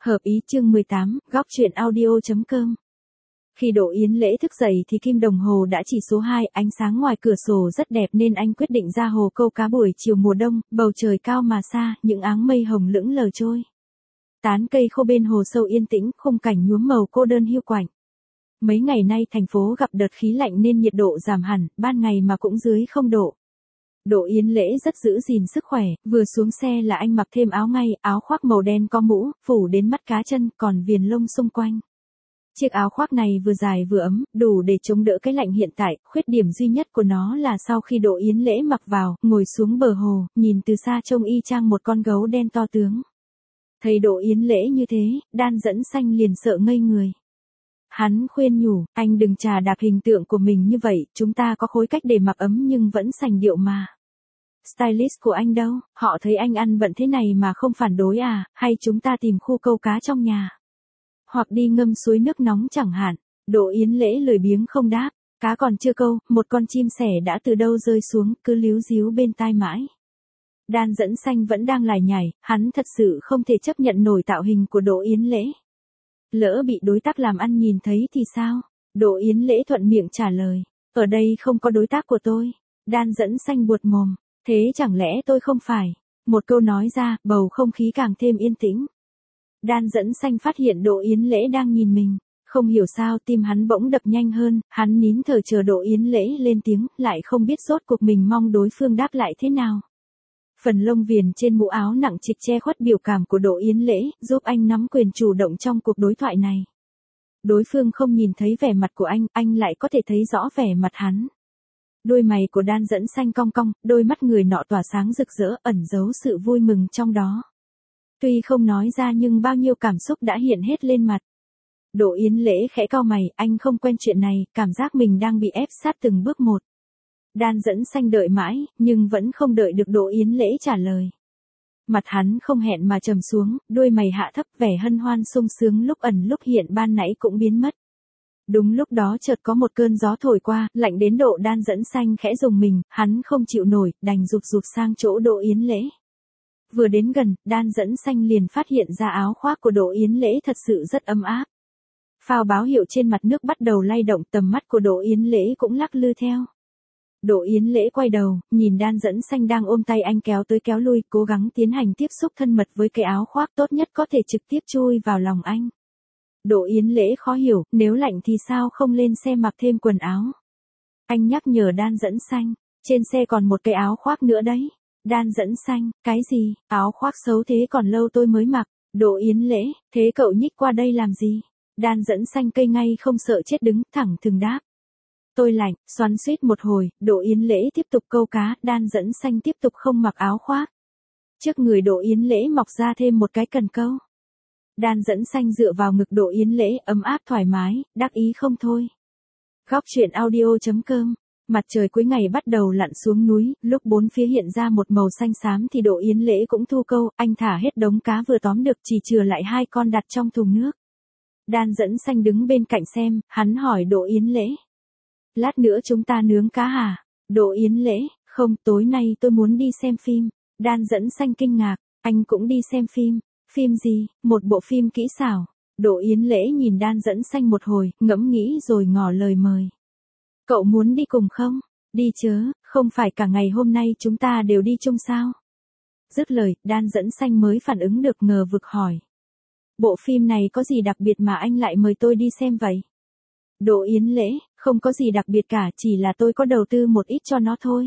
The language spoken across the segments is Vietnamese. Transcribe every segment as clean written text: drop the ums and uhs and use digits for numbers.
Hợp ý chương 18, góc truyện audio.com. Khi Đỗ Yến Lễ thức dậy thì kim đồng hồ đã chỉ số 2, ánh sáng ngoài cửa sổ rất đẹp nên anh quyết định ra hồ câu cá buổi chiều mùa đông, bầu trời cao mà xa, những áng mây hồng lững lờ trôi. Tán cây khô bên hồ sâu yên tĩnh, khung cảnh nhuốm màu cô đơn hiu quạnh. Mấy ngày nay thành phố gặp đợt khí lạnh nên nhiệt độ giảm hẳn, ban ngày mà cũng dưới 0 độ. Đỗ Yến Lễ rất giữ gìn sức khỏe, vừa xuống xe là anh mặc thêm áo ngay, áo khoác màu đen có mũ, phủ đến mắt cá chân, còn viền lông xung quanh. Chiếc áo khoác này vừa dài vừa ấm, đủ để chống đỡ cái lạnh hiện tại, khuyết điểm duy nhất của nó là sau khi Đỗ Yến Lễ mặc vào, ngồi xuống bờ hồ, nhìn từ xa trông y chang một con gấu đen to tướng. Thấy Đỗ Yến Lễ như thế, Đan Dẫn Xanh liền sợ ngây người. Hắn khuyên nhủ, anh đừng chà đạp hình tượng của mình như vậy, chúng ta có khối cách để mặc ấm nhưng vẫn sành điệu mà. Stylist của anh đâu, họ thấy anh ăn bận thế này mà không phản đối à, hay chúng ta tìm khu câu cá trong nhà. Hoặc đi ngâm suối nước nóng chẳng hạn. Đỗ Yến Lễ lười biếng không đáp, cá còn chưa câu, một con chim sẻ đã từ đâu rơi xuống, cứ líu díu bên tai mãi. Đan Dẫn Xanh vẫn đang lải nhải, hắn thật sự không thể chấp nhận nổi tạo hình của Đỗ Yến Lễ. Lỡ bị đối tác làm ăn nhìn thấy thì sao? Đỗ Yến Lễ thuận miệng trả lời, ở đây không có đối tác của tôi. Đan Dẫn Xanh buột mồm, thế chẳng lẽ tôi không phải? Một câu nói ra, bầu không khí càng thêm yên tĩnh. Đan Dẫn Xanh phát hiện Đỗ Yến Lễ đang nhìn mình, không hiểu sao tim hắn bỗng đập nhanh hơn, hắn nín thở chờ Đỗ Yến Lễ lên tiếng, lại không biết rốt cuộc mình mong đối phương đáp lại thế nào. Phần lông viền trên mũ áo nặng trịch che khuất biểu cảm của Đỗ Yến Lễ, giúp anh nắm quyền chủ động trong cuộc đối thoại này. Đối phương không nhìn thấy vẻ mặt của anh lại có thể thấy rõ vẻ mặt hắn. Đôi mày của Đan Dẫn Xanh cong cong, đôi mắt người nọ tỏa sáng rực rỡ, ẩn giấu sự vui mừng trong đó. Tuy không nói ra nhưng bao nhiêu cảm xúc đã hiện hết lên mặt. Đỗ Yến Lễ khẽ cau mày, anh không quen chuyện này, cảm giác mình đang bị ép sát từng bước một. Đan Dẫn Xanh đợi mãi, nhưng vẫn không đợi được Đỗ Yến Lễ trả lời. Mặt hắn không hẹn mà trầm xuống, đôi mày hạ thấp, vẻ hân hoan sung sướng lúc ẩn lúc hiện ban nãy cũng biến mất. Đúng lúc đó chợt có một cơn gió thổi qua, lạnh đến độ Đan Dẫn Xanh khẽ rùng mình, hắn không chịu nổi, đành rụt sang chỗ Đỗ Yến Lễ. Vừa đến gần, Đan Dẫn Xanh liền phát hiện ra áo khoác của Đỗ Yến Lễ thật sự rất ấm áp. Phao báo hiệu trên mặt nước bắt đầu lay động, tầm mắt của Đỗ Yến Lễ cũng lắc lư theo. Đỗ Yến Lễ quay đầu, nhìn Đan Dẫn Xanh đang ôm tay anh kéo tới kéo lui, cố gắng tiến hành tiếp xúc thân mật với cái áo khoác, tốt nhất có thể trực tiếp chui vào lòng anh. Đỗ Yến Lễ khó hiểu, nếu lạnh thì sao không lên xe mặc thêm quần áo. Anh nhắc nhở Đan Dẫn Xanh, trên xe còn một cái áo khoác nữa đấy. Đan Dẫn Xanh, cái gì, áo khoác xấu thế còn lâu tôi mới mặc. Đỗ Yến Lễ, thế cậu nhích qua đây làm gì? Đan Dẫn Xanh cây ngay không sợ chết đứng thẳng thừng đáp. Tôi lạnh, xoắn xuýt một hồi, Đỗ Yến Lễ tiếp tục câu cá, Đan Dẫn Xanh tiếp tục không mặc áo khoác. Trước người Đỗ Yến Lễ mọc ra thêm một cái cần câu. Đan Dẫn Xanh dựa vào ngực Đỗ Yến Lễ, ấm áp thoải mái, đắc ý không thôi. Góc truyện audio.com. Mặt trời cuối ngày bắt đầu lặn xuống núi, lúc bốn phía hiện ra một màu xanh xám thì Đỗ Yến Lễ cũng thu câu, anh thả hết đống cá vừa tóm được, chỉ chừa lại 2 con đặt trong thùng nước. Đan Dẫn Xanh đứng bên cạnh xem, hắn hỏi Đỗ Yến Lễ. Lát nữa chúng ta nướng cá hả? Đỗ Yến Lễ, không, tối nay tôi muốn đi xem phim. Đan Dẫn Xanh kinh ngạc, anh cũng đi xem phim. Phim gì? Một bộ phim kỹ xảo. Đỗ Yến Lễ nhìn Đan Dẫn Xanh một hồi, ngẫm nghĩ rồi ngỏ lời mời. Cậu muốn đi cùng không? Đi chớ, không phải cả ngày hôm nay chúng ta đều đi chung sao? Dứt lời, Đan Dẫn Xanh mới phản ứng được ngờ vực hỏi. Bộ phim này có gì đặc biệt mà anh lại mời tôi đi xem vậy? Đỗ Yến Lễ, không có gì đặc biệt cả, chỉ là tôi có đầu tư một ít cho nó thôi.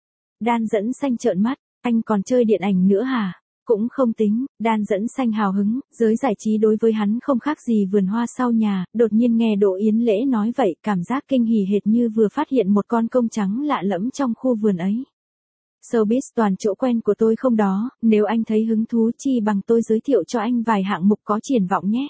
Đan Dẫn Xanh trợn mắt, anh còn chơi điện ảnh nữa hả? Cũng không tính. Đan Dẫn Xanh hào hứng, giới giải trí đối với hắn không khác gì vườn hoa sau nhà, đột nhiên nghe Đỗ Yến Lễ nói vậy, cảm giác kinh hỉ hệt như vừa phát hiện một con công trắng lạ lẫm trong khu vườn ấy. Showbiz toàn chỗ quen của tôi không đó, nếu anh thấy hứng thú chi bằng tôi giới thiệu cho anh vài hạng mục có triển vọng nhé.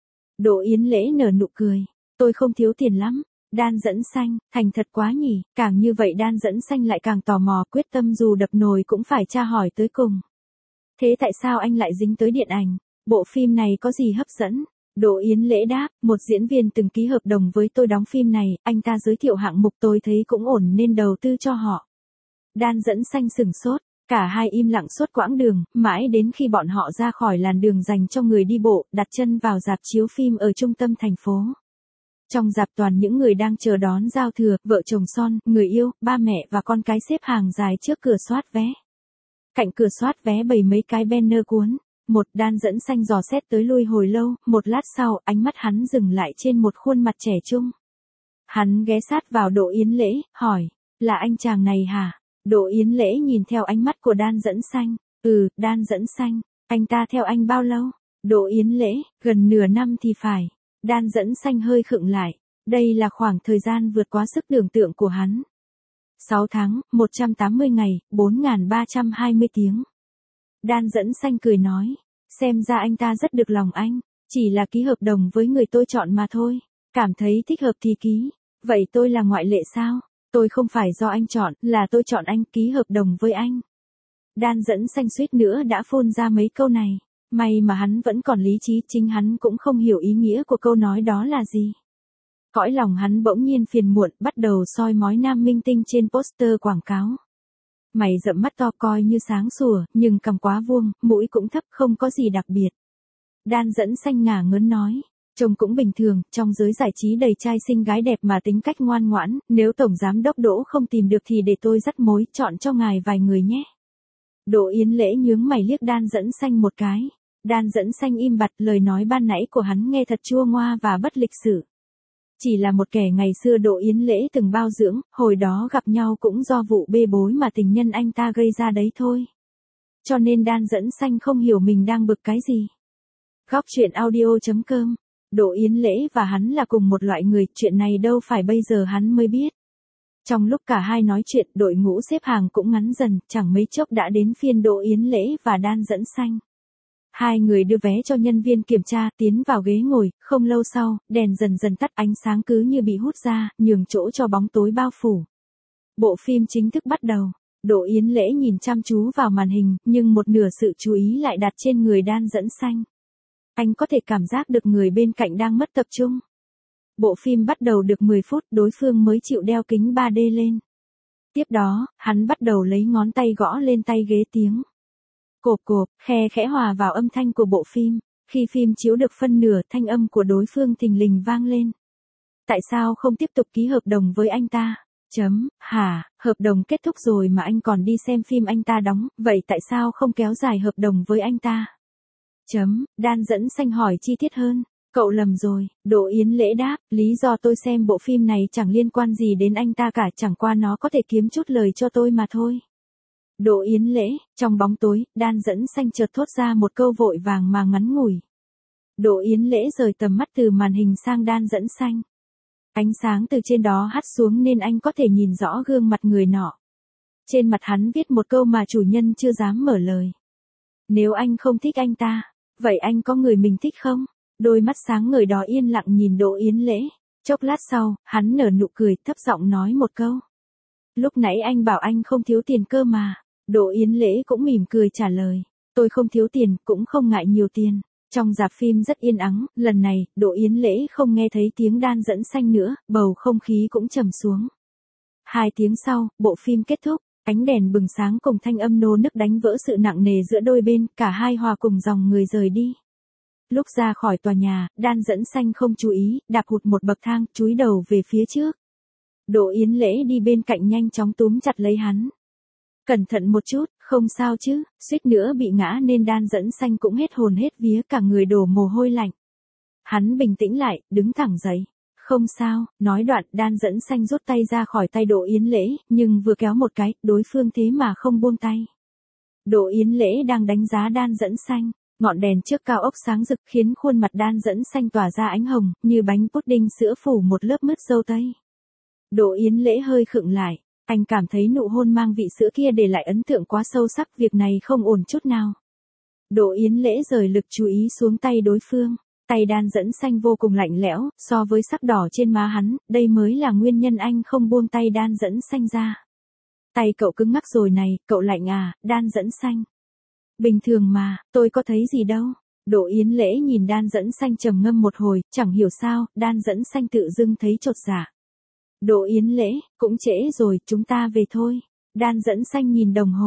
Đỗ Yến Lễ nở nụ cười, tôi không thiếu tiền lắm. Đan Dẫn Xanh, thành thật quá nhỉ, càng như vậy Đan Dẫn Xanh lại càng tò mò, quyết tâm dù đập nồi cũng phải tra hỏi tới cùng. Thế tại sao anh lại dính tới điện ảnh? Bộ phim này có gì hấp dẫn? Đỗ Yến Lễ đáp, một diễn viên từng ký hợp đồng với tôi đóng phim này, anh ta giới thiệu hạng mục tôi thấy cũng ổn nên đầu tư cho họ. Đan Dẫn Xanh sửng sốt, Cả hai im lặng suốt quãng đường, mãi đến khi bọn họ ra khỏi làn đường dành cho người đi bộ, đặt chân vào rạp chiếu phim ở trung tâm thành phố. Trong rạp toàn những người đang chờ đón giao thừa, vợ chồng son, người yêu, ba mẹ và con cái xếp hàng dài trước cửa soát vé. Cạnh cửa soát vé bày mấy cái banner cuốn. Một Đan dẫn xanh dò xét tới lui hồi lâu, một lát sau, ánh mắt hắn dừng lại trên một khuôn mặt trẻ trung. Hắn ghé sát vào Đỗ Yến Lễ, hỏi, là anh chàng này hả? Đỗ Yến Lễ nhìn theo ánh mắt của Đan dẫn xanh. Đan dẫn xanh, anh ta theo anh bao lâu? Đỗ Yến Lễ, gần nửa năm thì phải. Đan dẫn xanh hơi khựng lại. Đây là khoảng thời gian vượt quá sức tưởng tượng của hắn. 6 tháng, 180 ngày, 4.320 tiếng. Đan dẫn xanh cười nói, xem ra anh ta rất được lòng anh, chỉ là ký hợp đồng với người tôi chọn mà thôi, cảm thấy thích hợp thì ký, vậy tôi là ngoại lệ sao? Tôi không phải do anh chọn, là tôi chọn anh, ký hợp đồng với anh. Đan dẫn xanh suýt nữa đã phun ra mấy câu này, may mà hắn vẫn còn lý trí, chính hắn cũng không hiểu ý nghĩa của câu nói đó là gì. Cõi lòng hắn bỗng nhiên phiền muộn, bắt đầu soi mói nam minh tinh trên poster quảng cáo. Mày rậm mắt to coi như sáng sủa, nhưng cằm quá vuông, mũi cũng thấp, không có gì đặc biệt. Đan dẫn xanh ngả ngớn nói, trông cũng bình thường, trong giới giải trí đầy trai xinh gái đẹp mà tính cách ngoan ngoãn, nếu tổng giám đốc Đỗ không tìm được thì để tôi dắt mối, chọn cho ngài vài người nhé. Đỗ Yến Lễ nhướng mày liếc Đan dẫn xanh một cái. Đan dẫn xanh im bặt, lời nói ban nãy của hắn nghe thật chua ngoa và bất lịch sự. Chỉ là một kẻ ngày xưa Đỗ Yến Lễ từng bao dưỡng, hồi đó gặp nhau cũng do vụ bê bối mà tình nhân anh ta gây ra đấy thôi. Cho nên Đan dẫn xanh không hiểu mình đang bực cái gì. Góc truyện audio.com. Đỗ Yến Lễ và hắn là cùng một loại người, chuyện này đâu phải bây giờ hắn mới biết. Trong lúc cả hai nói chuyện, đội ngũ xếp hàng cũng ngắn dần, chẳng mấy chốc đã đến phiên Đỗ Yến Lễ và Đan dẫn xanh. Hai người đưa vé cho nhân viên kiểm tra, tiến vào ghế ngồi, không lâu sau, đèn dần dần tắt, ánh sáng cứ như bị hút ra, nhường chỗ cho bóng tối bao phủ. Bộ phim chính thức bắt đầu. Đỗ Yến Lễ nhìn chăm chú vào màn hình, nhưng một nửa sự chú ý lại đặt trên người Đan dẫn xanh. Anh có thể cảm giác được người bên cạnh đang mất tập trung. Bộ phim bắt đầu được 10 phút, đối phương mới chịu đeo kính 3D lên. Tiếp đó, hắn bắt đầu lấy ngón tay gõ lên tay ghế, tiếng cộp cộp, khe khẽ hòa vào âm thanh của bộ phim. Khi phim chiếu được phân nửa, thanh âm của đối phương thình lình vang lên. Tại sao không tiếp tục ký hợp đồng với anh ta? Hợp đồng kết thúc rồi mà anh còn đi xem phim anh ta đóng, vậy tại sao không kéo dài hợp đồng với anh ta? Đan dẫn xanh hỏi chi tiết hơn. Cậu lầm rồi, Đỗ Yến Lễ đáp, lý do tôi xem bộ phim này chẳng liên quan gì đến anh ta cả, chẳng qua nó có thể kiếm chút lời cho tôi mà thôi. Đỗ Yến Lễ, trong bóng tối, Đan dẫn xanh chợt thốt ra một câu vội vàng mà ngắn ngủi. Đỗ Yến Lễ rời tầm mắt từ màn hình sang Đan dẫn xanh. Ánh sáng từ trên đó hắt xuống nên anh có thể nhìn rõ gương mặt người nọ. Trên mặt hắn viết một câu mà chủ nhân chưa dám mở lời. Nếu anh không thích anh ta, vậy anh có người mình thích không? Đôi mắt sáng ngời đó yên lặng nhìn Đỗ Yến Lễ. Chốc lát sau, hắn nở nụ cười, thấp giọng nói một câu. Lúc nãy anh bảo anh không thiếu tiền cơ mà. Đỗ Yến Lễ cũng mỉm cười trả lời. Tôi không thiếu tiền, cũng không ngại nhiều tiền. Trong rạp phim rất yên ắng, lần này, Đỗ Yến Lễ không nghe thấy tiếng Đan dẫn xanh nữa, bầu không khí cũng trầm xuống. 2 tiếng sau, bộ phim kết thúc, ánh đèn bừng sáng cùng thanh âm nô nức đánh vỡ sự nặng nề giữa đôi bên, cả hai hòa cùng dòng người rời đi. Lúc ra khỏi tòa nhà, Đan dẫn xanh không chú ý, đạp hụt một bậc thang, chúi đầu về phía trước. Đỗ Yến Lễ đi bên cạnh nhanh chóng túm chặt lấy hắn. Cẩn thận một chút, không sao chứ, suýt nữa bị ngã nên Đan dẫn xanh cũng hết hồn hết vía, cả người đổ mồ hôi lạnh. Hắn bình tĩnh lại, đứng thẳng dậy. Không sao, nói đoạn, Đan dẫn xanh rút tay ra khỏi tay Đỗ Yến Lễ, nhưng vừa kéo một cái, đối phương thế mà không buông tay. Đỗ Yến Lễ đang đánh giá Đan dẫn xanh. Ngọn đèn trước cao ốc sáng rực khiến khuôn mặt Đan dẫn xanh tỏa ra ánh hồng, như bánh pudding sữa phủ một lớp mứt dâu tây. Đỗ Yến Lễ hơi khựng lại, anh cảm thấy nụ hôn mang vị sữa kia để lại ấn tượng quá sâu sắc, việc này không ổn chút nào. Đỗ Yến Lễ rời lực chú ý xuống tay đối phương, tay Đan dẫn xanh vô cùng lạnh lẽo, so với sắc đỏ trên má hắn, đây mới là nguyên nhân anh không buông tay Đan dẫn xanh ra. Tay cậu cứng ngắc rồi này, cậu lạnh à, Đan dẫn xanh. Bình thường mà, tôi có thấy gì đâu. Đỗ Yến Lễ nhìn Đan dẫn xanh trầm ngâm một hồi, chẳng hiểu sao, Đan dẫn xanh tự dưng thấy chột dạ. Đỗ Yến Lễ, cũng trễ rồi, chúng ta về thôi. Đan dẫn xanh nhìn đồng hồ.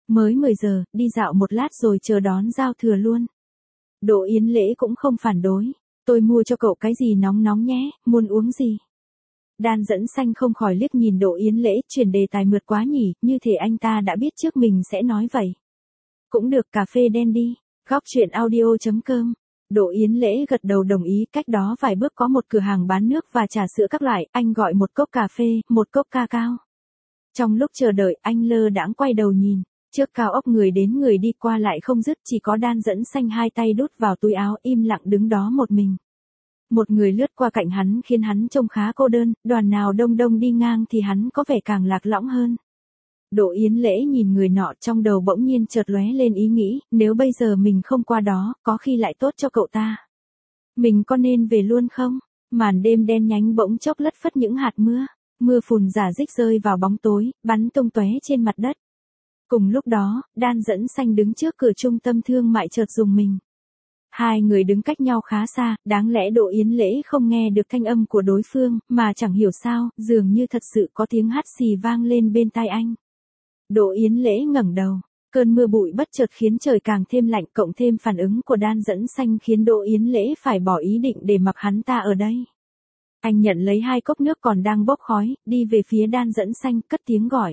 Mới 10 giờ, đi dạo một lát rồi chờ đón giao thừa luôn. Đỗ Yến Lễ cũng không phản đối. Tôi mua cho cậu cái gì nóng nóng nhé, muốn uống gì? Đan Dẫn Xanh không khỏi liếc nhìn Đỗ Yến Lễ, chuyển đề tài mượt quá nhỉ, như thể anh ta đã biết trước mình sẽ nói vậy. Cũng được, cà phê đen đi. Góc chuyện audio.com. Đỗ Yến Lễ gật đầu đồng ý, cách đó vài bước có một cửa hàng bán nước và trà sữa các loại, anh gọi một cốc cà phê, một cốc ca cao. Trong lúc chờ đợi, anh lơ đãng quay đầu nhìn, trước cao ốc người đến người đi qua lại không dứt, chỉ có Đan Dẫn Xanh hai tay đút vào túi áo im lặng đứng đó một mình. Một người lướt qua cạnh hắn khiến hắn trông khá cô đơn, đoàn nào đông đông đi ngang thì hắn có vẻ càng lạc lõng hơn. Đỗ Yến Lễ nhìn người nọ, trong đầu bỗng nhiên chợt lóe lên ý nghĩ, nếu bây giờ mình không qua đó, có khi lại tốt cho cậu ta. Mình có nên về luôn không? Màn đêm đen nhánh bỗng chốc lất phất những hạt mưa, mưa phùn rả rích rơi vào bóng tối, bắn tung tóe trên mặt đất. Cùng lúc đó, Đan Dẫn Xanh đứng trước cửa trung tâm thương mại chợt rùng mình. Hai người đứng cách nhau khá xa, đáng lẽ Đỗ Yến Lễ không nghe được thanh âm của đối phương, mà chẳng hiểu sao, dường như thật sự có tiếng hắt xì vang lên bên tai anh. Đỗ Yến Lễ ngẩng đầu, cơn mưa bụi bất chợt khiến trời càng thêm lạnh, cộng thêm phản ứng của Đan Dẫn Xanh khiến Đỗ Yến Lễ phải bỏ ý định để mặc hắn ta ở đây. Anh nhận lấy hai cốc nước còn đang bốc khói, đi về phía Đan Dẫn Xanh, cất tiếng gọi.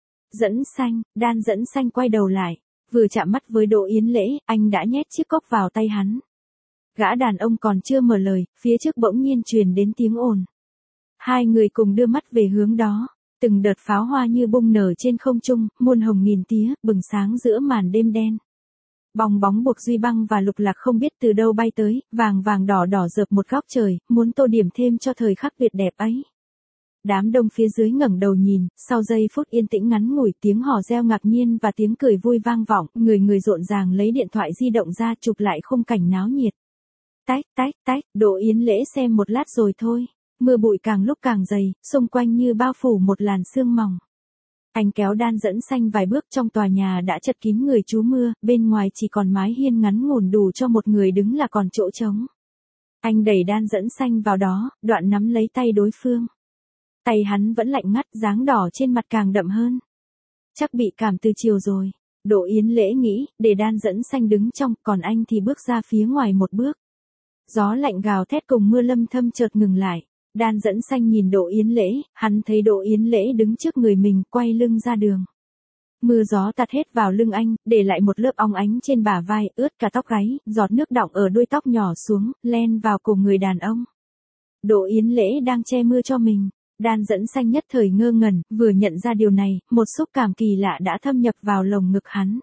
Dẫn Xanh, Đan Dẫn Xanh quay đầu lại, vừa chạm mắt với Đỗ Yến Lễ, anh đã nhét chiếc cốc vào tay hắn. Gã đàn ông còn chưa mở lời, phía trước bỗng nhiên truyền đến tiếng ồn. Hai người cùng đưa mắt về hướng đó. Từng đợt pháo hoa như bung nở trên không trung, muôn hồng nghìn tía, bừng sáng giữa màn đêm đen. Bong bóng buộc duy băng và lục lạc không biết từ đâu bay tới, vàng vàng đỏ đỏ rợp một góc trời, muốn tô điểm thêm cho thời khắc tuyệt đẹp ấy. Đám đông phía dưới ngẩng đầu nhìn, sau giây phút yên tĩnh ngắn ngủi, tiếng hò reo ngạc nhiên và tiếng cười vui vang vọng, người rộn ràng lấy điện thoại di động ra chụp lại khung cảnh náo nhiệt. Tách tách tách, Đỗ Yến Lễ xem một lát rồi thôi. Mưa bụi càng lúc càng dày, xung quanh như bao phủ một làn sương mỏng. Anh kéo Đan Dẫn Xanh vài bước, trong tòa nhà đã chật kín người trú mưa, bên ngoài chỉ còn mái hiên ngắn ngủn đủ cho một người đứng là còn chỗ trống. Anh đẩy Đan Dẫn Xanh vào đó, đoạn nắm lấy tay đối phương. Tay hắn vẫn lạnh ngắt, dáng đỏ trên mặt càng đậm hơn. Chắc bị cảm từ chiều rồi. Đỗ Yến Lễ nghĩ, để Đan Dẫn Xanh đứng trong, còn anh thì bước ra phía ngoài một bước. Gió lạnh gào thét cùng mưa lâm thâm chợt ngừng lại. Đan Dẫn Xanh nhìn Đỗ Yến Lễ, hắn thấy Đỗ Yến Lễ đứng trước người mình, quay lưng ra đường. Mưa gió tạt hết vào lưng anh, để lại một lớp óng ánh trên bả vai, ướt cả tóc gáy, giọt nước đọng ở đuôi tóc nhỏ xuống, len vào cổ người đàn ông. Đỗ Yến Lễ đang che mưa cho mình. Đan Dẫn Xanh nhất thời ngơ ngẩn, vừa nhận ra điều này, một xúc cảm kỳ lạ đã thâm nhập vào lồng ngực hắn.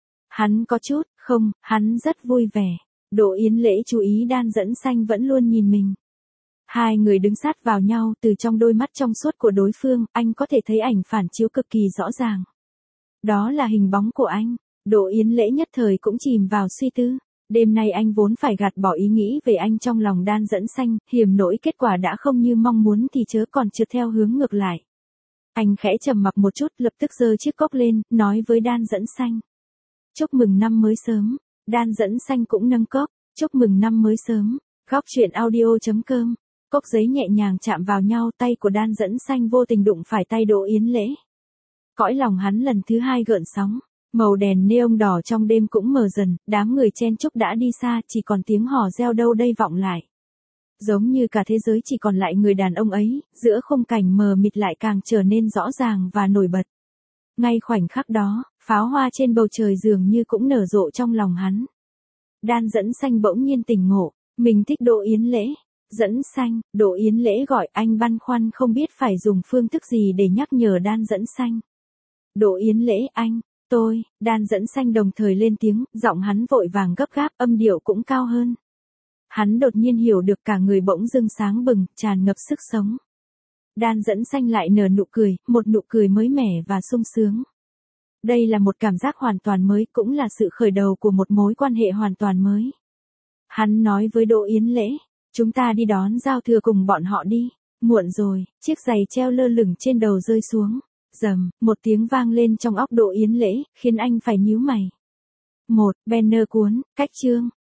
Hắn có chút, không, hắn rất vui vẻ. Đỗ Yến Lễ chú ý Đan Dẫn Xanh vẫn luôn nhìn mình. Hai người đứng sát vào nhau, từ trong đôi mắt trong suốt của đối phương, anh có thể thấy ảnh phản chiếu cực kỳ rõ ràng. Đó là hình bóng của anh. Đỗ Yến Lễ nhất thời cũng chìm vào suy tư. Đêm nay anh vốn phải gạt bỏ ý nghĩ về anh trong lòng Đan Dẫn Xanh, hiểm nỗi kết quả đã không như mong muốn thì chớ còn trượt theo hướng ngược lại. Anh khẽ trầm mặc một chút, lập tức giơ chiếc cốc lên, nói với Đan Dẫn Xanh. Chúc mừng năm mới sớm. Đan Dẫn Xanh cũng nâng cốc. Chúc mừng năm mới sớm. Góc chuyện audio.com. Cốc giấy nhẹ nhàng chạm vào nhau, tay của Đan Dẫn Xanh vô tình đụng phải tay Đỗ Yến Lễ. Cõi lòng hắn lần thứ hai gợn sóng. Màu đèn neon đỏ trong đêm cũng mờ dần, đám người chen chúc đã đi xa, chỉ còn tiếng hò reo đâu đây vọng lại. Giống như cả thế giới chỉ còn lại người đàn ông ấy, giữa khung cảnh mờ mịt lại càng trở nên rõ ràng và nổi bật. Ngay khoảnh khắc đó, pháo hoa trên bầu trời dường như cũng nở rộ trong lòng hắn. Đan Dẫn Xanh bỗng nhiên tỉnh ngộ, mình thích Đỗ Yến Lễ. Dẫn Xanh, Đỗ Yến Lễ gọi, anh băn khoăn không biết phải dùng phương thức gì để nhắc nhở Đan Dẫn Xanh. Đỗ Yến Lễ, anh. Tôi, Đan Dẫn Xanh đồng thời lên tiếng, giọng hắn vội vàng gấp gáp, âm điệu cũng cao hơn. Hắn đột nhiên hiểu được, cả người bỗng dưng sáng bừng, tràn ngập sức sống. Đan Dẫn Xanh lại nở nụ cười, một nụ cười mới mẻ và sung sướng. Đây là một cảm giác hoàn toàn mới, cũng là sự khởi đầu của một mối quan hệ hoàn toàn mới. Hắn nói với Đỗ Yến Lễ, chúng ta đi đón giao thừa cùng bọn họ đi. Muộn rồi, chiếc giày treo lơ lửng trên đầu rơi xuống. Rầm, một tiếng vang lên trong óc Đỗ Yến Lễ, khiến anh phải nhíu mày. Banner cuốn, cách chương.